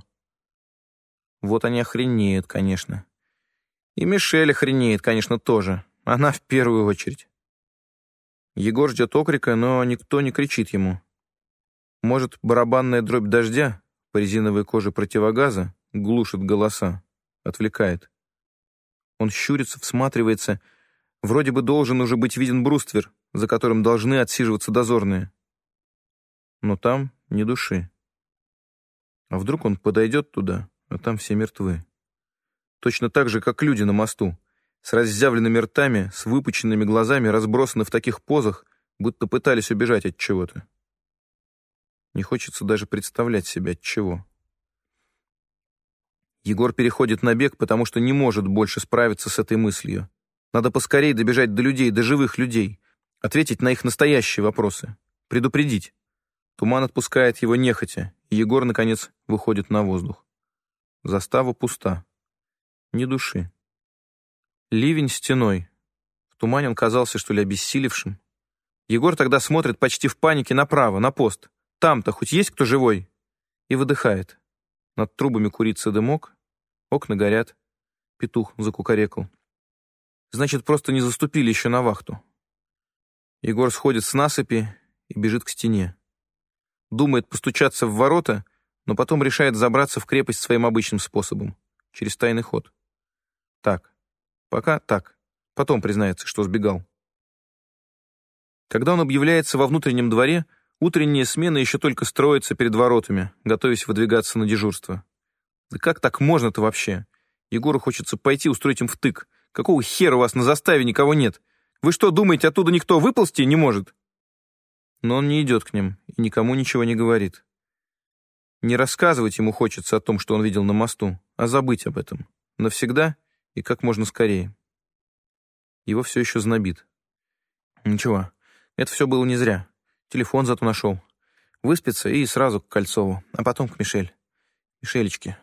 Вот они охренеют, конечно. И Мишель охренеет, конечно, тоже. Она в первую очередь. Егор ждет окрика, но никто не кричит ему. Может, барабанная дробь дождя по резиновой коже противогаза глушит голоса, отвлекает. Он щурится, всматривается. Вроде бы должен уже быть виден бруствер, за которым должны отсиживаться дозорные. Но там ни души. А вдруг он подойдет туда, а там все мертвы. Точно так же, как люди на мосту, с разъявленными ртами, с выпученными глазами, разбросаны в таких позах, будто пытались убежать от чего-то. Не хочется даже представлять себе, от чего. Егор переходит на бег, потому что не может больше справиться с этой мыслью. Надо поскорее добежать до людей, до живых людей, ответить на их настоящие вопросы, предупредить. Туман отпускает его нехотя, и Егор, наконец, выходит на воздух. Застава пуста. Ни души. Ливень стеной. В тумане он казался, что ли, обессилевшим. Егор тогда смотрит почти в панике направо, на пост. Там-то хоть есть кто живой? И выдыхает. Над трубами курится дымок, окна горят. Петух закукарекал. Значит, просто не заступили еще на вахту. Егор сходит с насыпи и бежит к стене. Думает постучаться в ворота, но потом решает забраться в крепость своим обычным способом, через тайный ход. Так, пока так. Потом признается, что сбегал. Когда он объявляется во внутреннем дворе, утренняя смена еще только строится перед воротами, готовясь выдвигаться на дежурство. Да как так можно-то вообще? Егору хочется пойти устроить им втык. Какого хера у вас на заставе никого нет? Вы что, думаете, оттуда никто выползти не может? Но он не идет к ним и никому ничего не говорит. Не рассказывать ему хочется о том, что он видел на мосту, а забыть об этом. Навсегда и как можно скорее. Его все еще знобит. Ничего, это все было не зря. Телефон зато нашел. Выспится и сразу к Кольцову, а потом к Мишель. Мишелечке.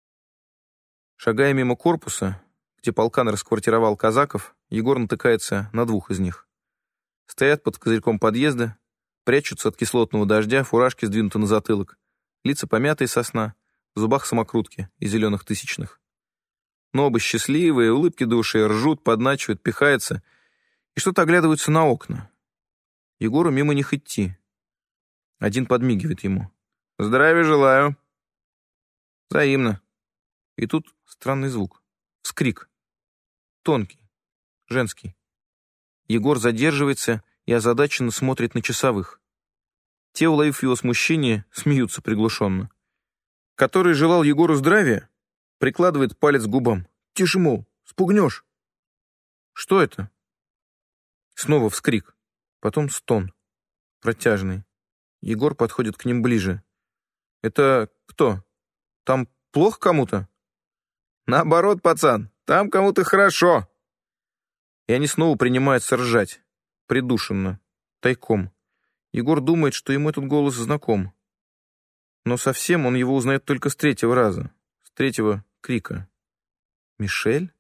Шагая мимо корпуса, где полкан расквартировал казаков, Егор натыкается на двух из них. Стоят под козырьком подъезда, прячутся от кислотного дождя, фуражки сдвинуты на затылок, лица помятые со сна, в зубах самокрутки и зеленых тысячных. Но оба счастливые, улыбки до ушей, ржут, подначивают, пихаются и что-то оглядываются на окна. Егору мимо них идти. Один подмигивает ему. «Здравия желаю». Взаимно. И тут странный звук. Вскрик. Тонкий. Женский. Егор задерживается и озадаченно смотрит на часовых. Те, уловив его смущение, смеются приглушенно. Который желал Егору здравия, прикладывает палец к губам. «Тише, мол, спугнешь». Что это? Снова вскрик. Потом стон. Протяжный. Егор подходит к ним ближе. «Это кто? Там плохо кому-то?» «Наоборот, пацан, там кому-то хорошо». И они снова принимаются ржать. Придушенно. Тайком. Егор думает, что ему этот голос знаком. Но совсем он его узнает только с третьего раза. С третьего крика. «Мишель?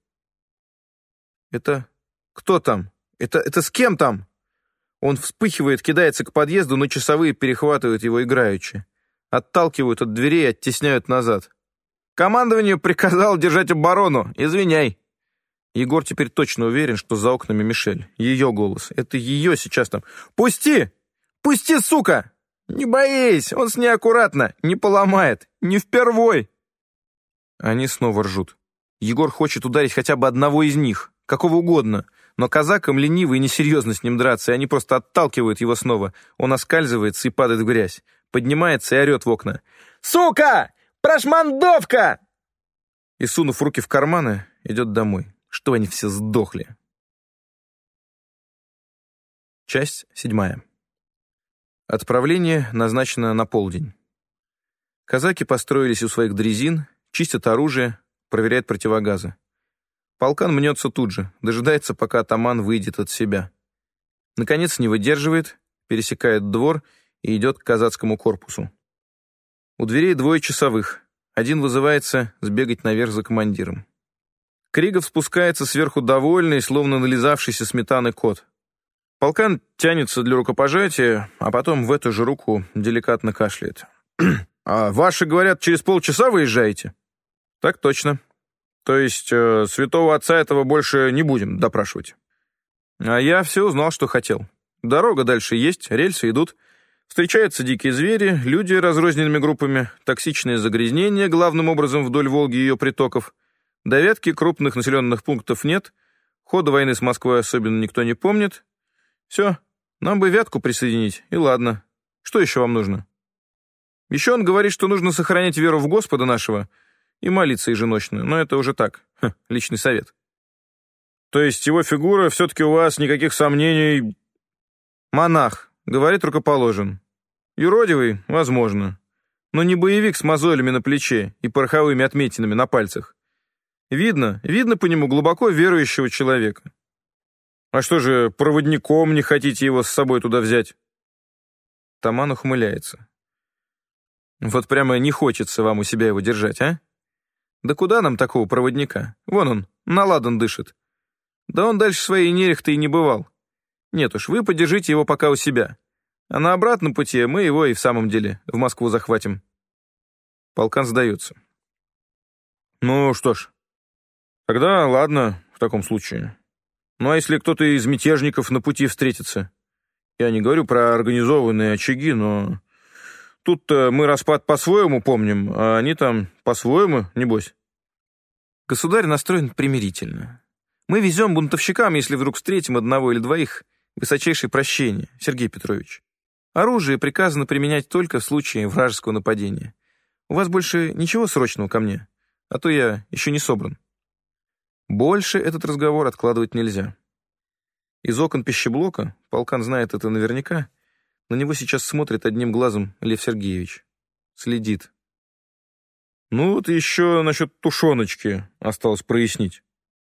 Это кто там? Это с кем там?» Он вспыхивает, кидается к подъезду, но часовые перехватывают его играючи. Отталкивают от дверей и оттесняют назад. «Командование приказало держать оборону. Извиняй». Егор теперь точно уверен, что за окнами Мишель. Ее голос. Это ее сейчас там. «Пусти! Пусти, сука! Не боись, он с ней аккуратно, не поломает, не впервой!» Они снова ржут. Егор хочет ударить хотя бы одного из них, какого угодно, но казакам лениво и несерьезно с ним драться, и они просто отталкивают его снова. Он оскальзывается и падает в грязь. Поднимается и орет в окна. «Сука! Прошмандовка!» И, сунув руки в карманы, идет домой. Что они все сдохли. Часть 7. Отправление назначено на полдень. Казаки построились у своих дрезин, чистят оружие, проверяют противогазы. Полкан мнется тут же, дожидается, пока атаман выйдет от себя. Наконец не выдерживает, пересекает двор и идет к казацкому корпусу. У дверей двое часовых. Один вызывается сбегать наверх за командиром. Кригов спускается сверху довольный, словно нализавшийся сметаны кот. Полкан тянется для рукопожатия, а потом в эту же руку деликатно кашляет. «А ваши, говорят, через полчаса выезжаете?» «Так точно. То есть святого отца этого больше не будем допрашивать». «А я все узнал, что хотел. Дорога дальше есть, рельсы идут. Встречаются дикие звери, люди разрозненными группами, токсичные загрязнения, главным образом вдоль Волги и ее притоков. До Вятки крупных населенных пунктов нет, хода войны с Москвой особенно никто не помнит. Все, нам бы Вятку присоединить, и ладно. Что еще вам нужно?» Еще он говорит, что нужно сохранять веру в Господа нашего и молиться еженочно, но это уже так, личный совет. То есть его фигура все-таки у вас никаких сомнений... Монах, говорит, рукоположен. Юродивый, возможно, но не боевик с мозолями на плече и пороховыми отметинами на пальцах. Видно по нему глубоко верующего человека. А что же, проводником не хотите его с собой туда взять? Таман ухмыляется. Вот прямо не хочется вам у себя его держать, а? Да куда нам такого проводника? Вон он, на ладан дышит. Да он дальше своей нерехты и не бывал. Нет уж, вы подержите его пока у себя. А на обратном пути мы его и в самом деле в Москву захватим. Полкан сдается. Ну что ж, тогда ладно в таком случае. Ну а если кто-то из мятежников на пути встретится? Я не говорю про организованные очаги, но... Тут-то мы распад по-своему помним, а они там по-своему, небось. Государь настроен примирительно. Мы везем бунтовщикам, если вдруг встретим одного или двоих, высочайшее прощение, Сергей Петрович. Оружие приказано применять только в случае вражеского нападения. У вас больше ничего срочного ко мне, а то я еще не собран. Больше этот разговор откладывать нельзя. Из окон пищеблока, полкан знает это наверняка, на него сейчас смотрит одним глазом Лев Сергеевич. Следит. Ну вот еще насчет тушеночки осталось прояснить.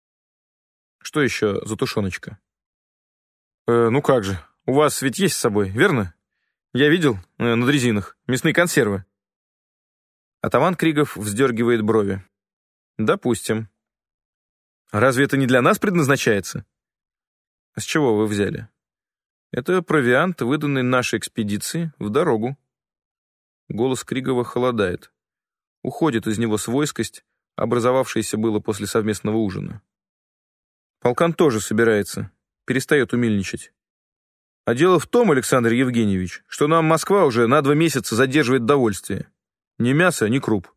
Что еще за тушеночка? Ну как же, у вас ведь есть с собой, верно? Я видел на дрезинах мясные консервы. Атаман Кригов вздергивает брови. Допустим. Разве это не для нас предназначается? С чего вы взяли? Это провиант, выданный нашей экспедиции в дорогу. Голос Кригова холодает. Уходит из него свойскость, образовавшаяся было после совместного ужина. Полкан тоже собирается, перестает умильничать. А дело в том, Александр Евгеньевич, что нам Москва уже на 2 месяца задерживает довольствие. Ни мяса, ни круп.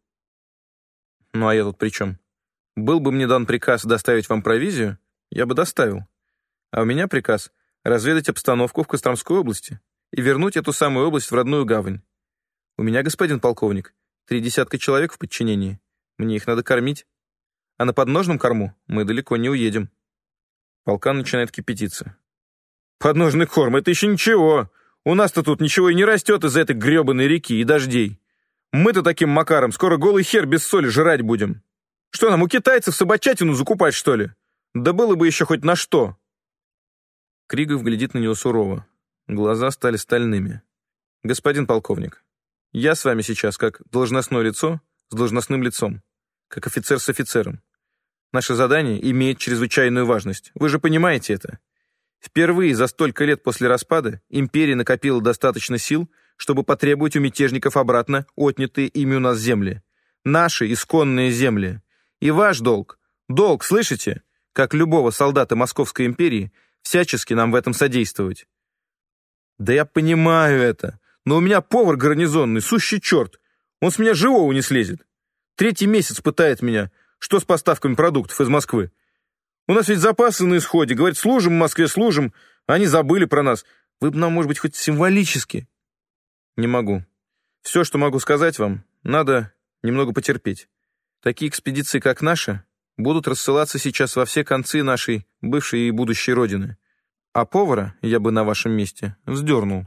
Ну а я тут при чем? Был бы мне дан приказ доставить вам провизию, я бы доставил. А у меня приказ разведать обстановку в Костромской области и вернуть эту самую область в родную гавань. У меня, господин полковник, 30 человек в подчинении. Мне их надо кормить. А на подножном корму мы далеко не уедем. Полкан начинает кипятиться. Подножный корм — это еще ничего. У нас-то тут ничего и не растет из-за этой гребаной реки и дождей. Мы-то таким макаром скоро голый хер без соли жрать будем. Что нам, у китайцев собачатину закупать, что ли? Да было бы еще хоть на что. Кригов глядит на него сурово. Глаза стали стальными. Господин полковник, я с вами сейчас как должностное лицо с должностным лицом, как офицер с офицером. Наше задание имеет чрезвычайную важность. Вы же понимаете это? Впервые за столько лет после распада империя накопила достаточно сил, чтобы потребовать у мятежников обратно отнятые ими у нас земли. Наши исконные земли. И ваш долг, слышите, как любого солдата Московской империи, всячески нам в этом содействовать. Да я понимаю это, но у меня повар гарнизонный, сущий черт. Он с меня живого не слезет. 3-й месяц пытает меня, что с поставками продуктов из Москвы. У нас ведь запасы на исходе. Говорит, служим в Москве, служим. Они забыли про нас. Вы бы нам, может быть, хоть символически. Не могу. Все, что могу сказать вам, надо немного потерпеть. Такие экспедиции, как наша, будут рассылаться сейчас во все концы нашей бывшей и будущей родины. А повара я бы на вашем месте вздернул.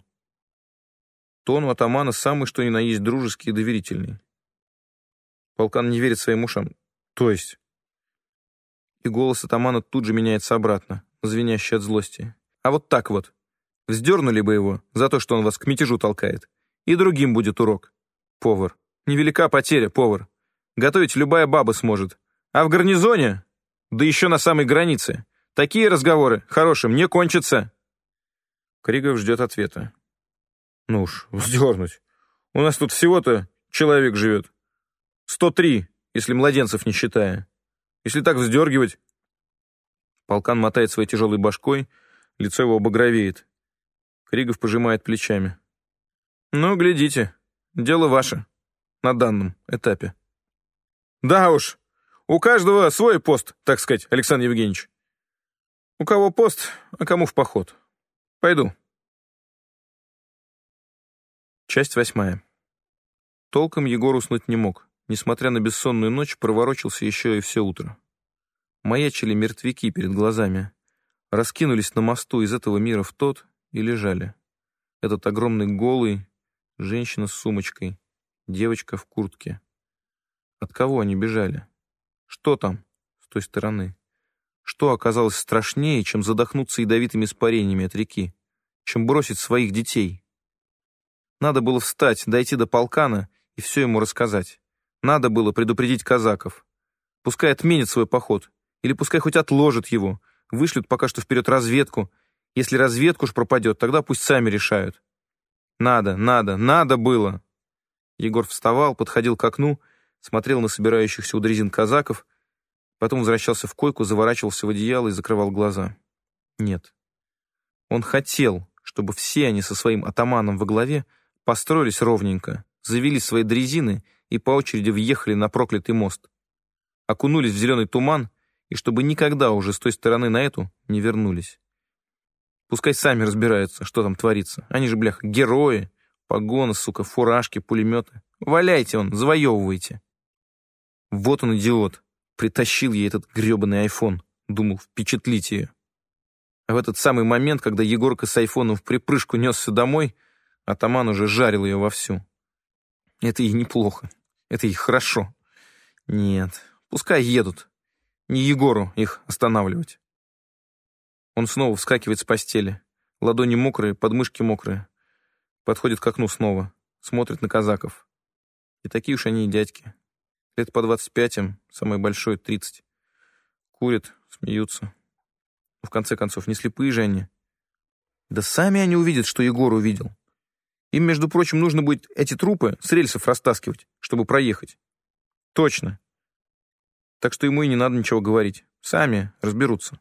Тон у атамана самый что ни на есть дружеский и доверительный. Полкан не верит своим ушам. То есть... И голос атамана тут же меняется обратно, звенящий от злости. А вот так вот. Вздернули бы его за то, что он вас к мятежу толкает. И другим будет урок. Повар. Невелика потеря, повар. Готовить любая баба сможет. А в гарнизоне? Да еще на самой границе. Такие разговоры хорошим не кончатся. Кригов ждет ответа. Ну уж, вздернуть. У нас тут всего-то человек живет. 103, если младенцев не считая. Если так вздергивать... Полкан мотает своей тяжелой башкой, лицо его багровеет. Кригов пожимает плечами. Ну, глядите, дело ваше на данном этапе. Да уж, у каждого свой пост, так сказать, Александр Евгеньевич. У кого пост, а кому в поход. Пойду. Часть 8. Толком Егор уснуть не мог. Несмотря на бессонную ночь, проворочился еще и все утро. Маячили мертвяки перед глазами. Раскинулись на мосту из этого мира в тот и лежали. Этот огромный голый, женщина с сумочкой, девочка в куртке. От кого они бежали? Что там с той стороны? Что оказалось страшнее, чем задохнуться ядовитыми испарениями от реки? Чем бросить своих детей? Надо было встать, дойти до полкана и все ему рассказать. Надо было предупредить казаков. Пускай отменит свой поход, или пускай хоть отложит его, вышлют пока что вперед разведку. Если разведку уж пропадет, тогда пусть сами решают. Надо было. Егор вставал, подходил к окну, смотрел на собирающихся у дрезин казаков, потом возвращался в койку, заворачивался в одеяло и закрывал глаза. Нет. Он хотел, чтобы все они со своим атаманом во главе построились ровненько, завели свои дрезины и по очереди въехали на проклятый мост. Окунулись в зеленый туман, и чтобы никогда уже с той стороны на эту не вернулись. Пускай сами разбираются, что там творится. Они же, бляха, герои. Погоны, сука, фуражки, пулеметы. Валяйте он, завоевывайте. Вот он, идиот. Притащил ей этот гребаный айфон. Думал, впечатлить ее. А в этот самый момент, когда Егорка с айфоном в припрыжку несся домой, атаман уже жарил ее вовсю. Это ей неплохо. Это ей хорошо. Нет, пускай едут. Не Егору их останавливать. Он снова вскакивает с постели. Ладони мокрые, подмышки мокрые. Подходит к окну снова. Смотрит на казаков. И такие уж они и дядьки. Лет по 25 им, самый большой 30. Курят, смеются. В конце концов, не слепые же они. Да сами они увидят, что Егор увидел. Им, между прочим, нужно будет эти трупы с рельсов растаскивать, чтобы проехать. Точно. Так что ему и не надо ничего говорить. Сами разберутся.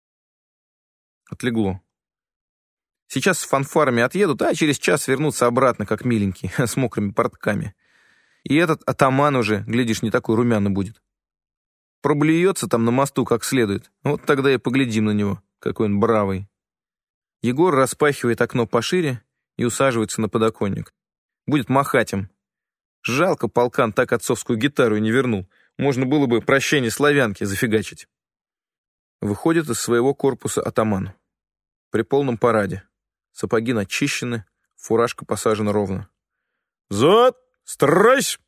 Отлегло. Сейчас с фанфарами отъедут, а через час вернутся обратно, как миленькие, с мокрыми портками. И этот атаман уже, глядишь, не такой румяный будет. Проблюется там на мосту как следует. Вот тогда и поглядим на него, какой он бравый. Егор распахивает окно пошире и усаживается на подоконник. Будет махать им. Жалко, полкан так отцовскую гитару и не вернул. Можно было бы прощение славянки зафигачить. Выходит из своего корпуса атаман. При полном параде. Сапоги начищены, фуражка посажена ровно. «Зад! Стройсь!»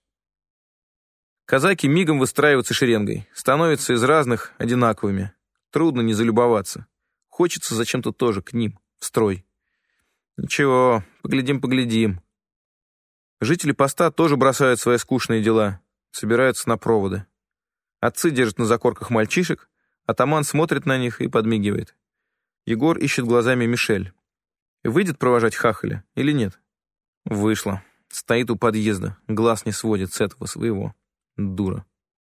Казаки мигом выстраиваются шеренгой, становятся из разных одинаковыми. Трудно не залюбоваться. Хочется зачем-то тоже к ним, в строй. Ничего, поглядим. Жители поста тоже бросают свои скучные дела, собираются на проводы. Отцы держат на закорках мальчишек, атаман смотрит на них и подмигивает. Егор ищет глазами Мишель. Выйдет провожать хахаля или нет? Вышла. Стоит у подъезда, глаз не сводит с этого своего. Дура.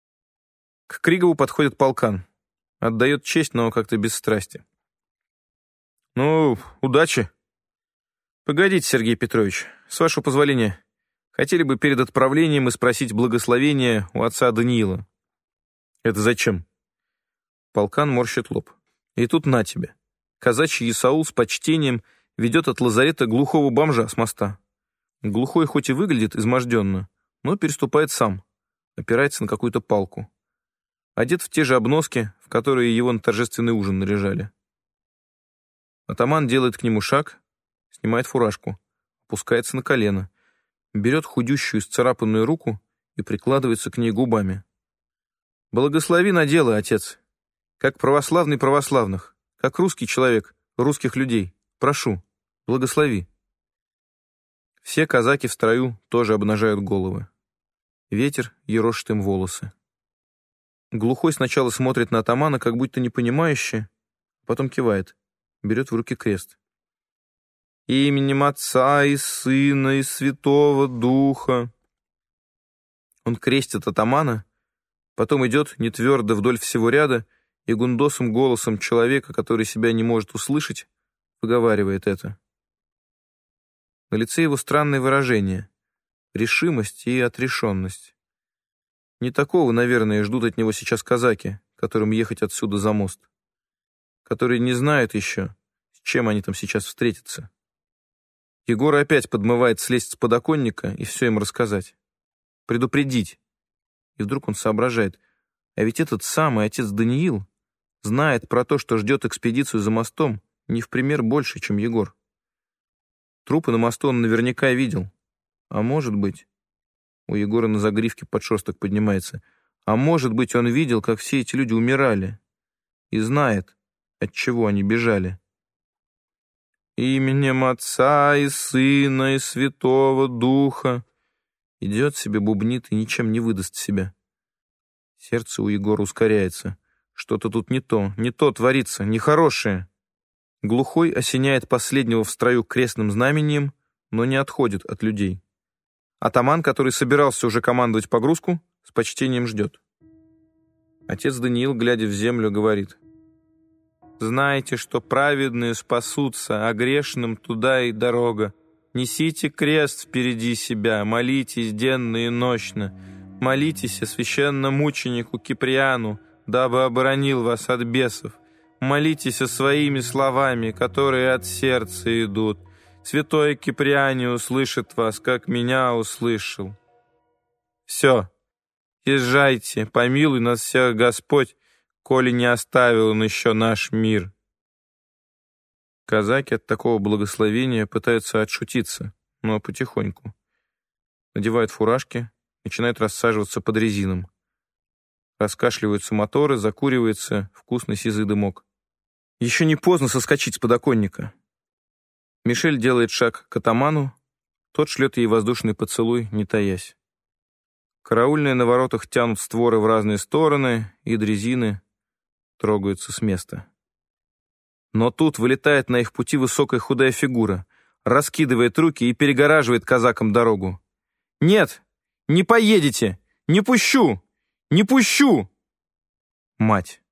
К Кригову подходит полкан. Отдает честь, но как-то без страсти. «Ну, удачи». «Погодите, Сергей Петрович, с вашего позволения, хотели бы перед отправлением и спросить благословения у отца Даниила». «Это зачем?» Полкан морщит лоб. «И тут на тебе. Казачий Исаул с почтением ведет от лазарета глухого бомжа с моста. Глухой хоть и выглядит изможденно, но переступает сам, опирается на какую-то палку. Одет в те же обноски, в которые его на торжественный ужин наряжали. Атаман делает к нему шаг, снимает фуражку, опускается на колено, берет худющую исцарапанную руку и прикладывается к ней губами. «Благослови на дело, отец, как православный православных, как русский человек, русских людей. Прошу, благослови». Все казаки в строю тоже обнажают головы. Ветер ерошит им волосы. Глухой сначала смотрит на атамана, как будто непонимающе, потом кивает, берет в руки крест. «Именем Отца и Сына и Святого Духа». Он крестит атамана, потом идет нетвердо вдоль всего ряда и гундосым голосом человека, который себя не может услышать, выговаривает это. На лице его странное выражение — решимость и отрешенность. Не такого, наверное, ждут от него сейчас казаки, которым ехать отсюда за мост, которые не знают еще, с чем они там сейчас встретятся. Егор опять подмывает слезть с подоконника и все им рассказать. Предупредить. И вдруг он соображает, а ведь этот самый отец Даниил знает про то, что ждет экспедицию за мостом, не в пример больше, чем Егор. Трупы на мосту он наверняка видел. А может быть... У Егора на загривке подшерсток поднимается. А может быть, он видел, как все эти люди умирали. И знает, от чего они бежали. Именем Отца и Сына и Святого Духа. Идет себе, бубнит и ничем не выдаст себя. Сердце у Егора ускоряется. Что-то тут не то творится, нехорошее. Глухой осеняет последнего в строю крестным знамением, но не отходит от людей. Атаман, который собирался уже командовать погрузку, с почтением ждет. Отец Даниил, глядя в землю, говорит: «Знайте, что праведные спасутся, а грешным туда и дорога. Несите крест впереди себя, молитесь денно и нощно. Молитесь о священномученику Киприану, дабы оборонил вас от бесов. Молитесь о своими словами, которые от сердца идут. Святой Киприане услышит вас, как меня услышал. Все, езжайте, помилуй нас всех Господь, коли не оставил он еще наш мир». Казаки от такого благословения пытаются отшутиться, но потихоньку. Надевают фуражки, начинают рассаживаться под резином. Раскашливаются моторы, закуривается вкусный сизый дымок. Еще не поздно соскочить с подоконника. Мишель делает шаг к атаману, тот шлет ей воздушный поцелуй, не таясь. Караульные на воротах тянут створы в разные стороны, и дрезины трогаются с места. Но тут вылетает на их пути высокая худая фигура, раскидывает руки и перегораживает казакам дорогу. «Нет, не поедете! Не пущу! Не пущу!» Мать.